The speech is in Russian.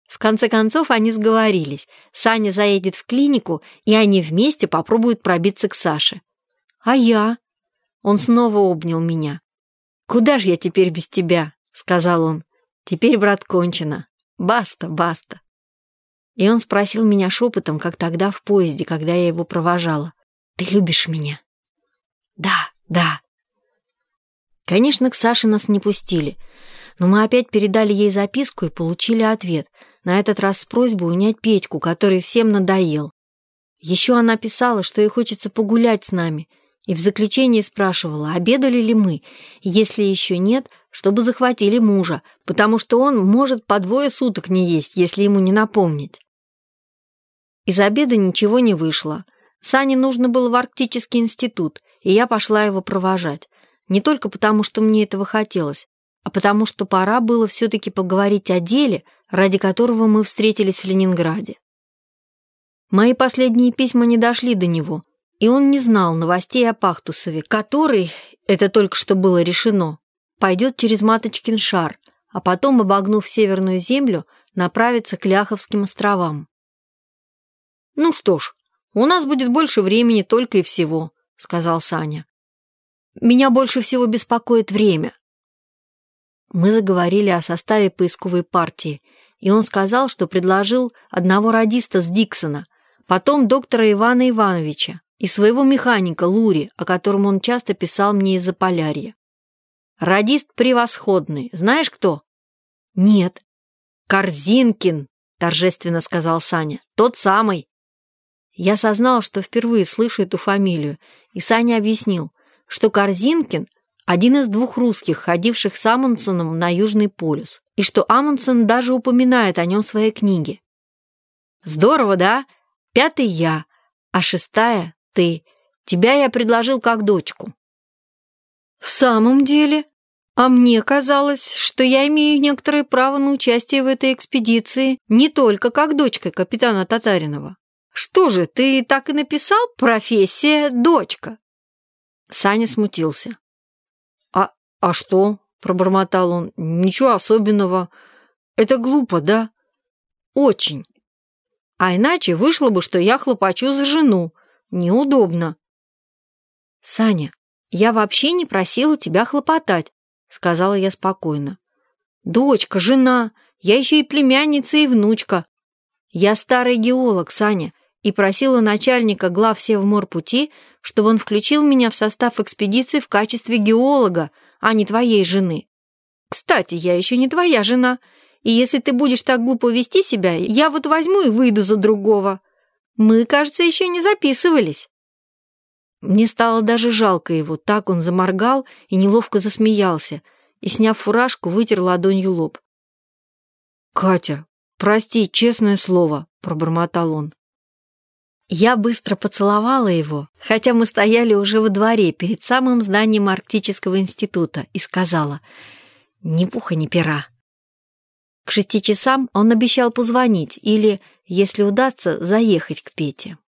В конце концов они сговорились. Саня заедет в клинику, и они вместе попробуют пробиться к Саше. А я? Он снова обнял меня. «Куда же я теперь без тебя?» — сказал он. «Теперь, брат, кончено. Баста, баста». И он спросил меня шепотом, как тогда в поезде, когда я его провожала. «Ты любишь меня?» «Да, да». Конечно, к Саше нас не пустили, но мы опять передали ей записку и получили ответ, на этот раз с просьбой унять Петьку, который всем надоел. Еще она писала, что ей хочется погулять с нами, и в заключении спрашивала, обедали ли мы, и если еще нет, чтобы захватили мужа, потому что он может по 2 суток не есть, если ему не напомнить. Из обеда ничего не вышло. Сане нужно было в Арктический институт, и я пошла его провожать. Не только потому, что мне этого хотелось, а потому что пора было все-таки поговорить о деле, ради которого мы встретились в Ленинграде. Мои последние письма не дошли до него, и он не знал новостей о Пахтусове, который, это только что было решено, пойдет через Маточкин шар, а потом, обогнув Северную землю, направится к Ляховским островам. «Ну что ж, у нас будет больше времени только и всего», — сказал Саня. «Меня больше всего беспокоит время». Мы заговорили о составе поисковой партии, и он сказал, что предложил одного радиста с Диксона, потом доктора Ивана Ивановича и своего механика Лури, о котором он часто писал мне из Заполярья. «Радист превосходный. Знаешь кто?» «Нет». «Корзинкин», — торжественно сказал Саня. «Тот самый». Я сознал, что впервые слышу эту фамилию, и Саня объяснил, что Корзинкин — один из 2 русских, ходивших с Амундсеном на Южный полюс, и что Амундсен даже упоминает о нем в своей книге. «Здорово, да? 5-й я, а 6-я — ты. Тебя я предложил как дочку». «В самом деле? А мне казалось, что я имею некоторое право на участие в этой экспедиции не только как дочка капитана Татаринова. Что же, ты так и написал? Профессия дочка». Саня смутился. «А что?» — пробормотал он. «Ничего особенного. Это глупо, да?» «Очень. А иначе вышло бы, что я хлопочу за жену. Неудобно». «Саня, я вообще не просила тебя хлопотать», — сказала я спокойно. «Дочка, жена, я еще и племянница, и внучка. Я старый геолог, Саня, и просила начальника глав Севморпути, чтобы он включил меня в состав экспедиции в качестве геолога, а не твоей жены. Кстати, я еще не твоя жена, и если ты будешь так глупо вести себя, я вот возьму и выйду за другого. Мы, кажется, еще не записывались». Мне стало даже жалко его, так он заморгал и неловко засмеялся, и, сняв фуражку, вытер ладонью лоб. «Катя, прости, честное слово», — пробормотал он. Я быстро поцеловала его, хотя мы стояли уже во дворе перед самым зданием Арктического института, и сказала: «Ни пуха, ни пера». К 6 часам он обещал позвонить или, если удастся, заехать к Пете.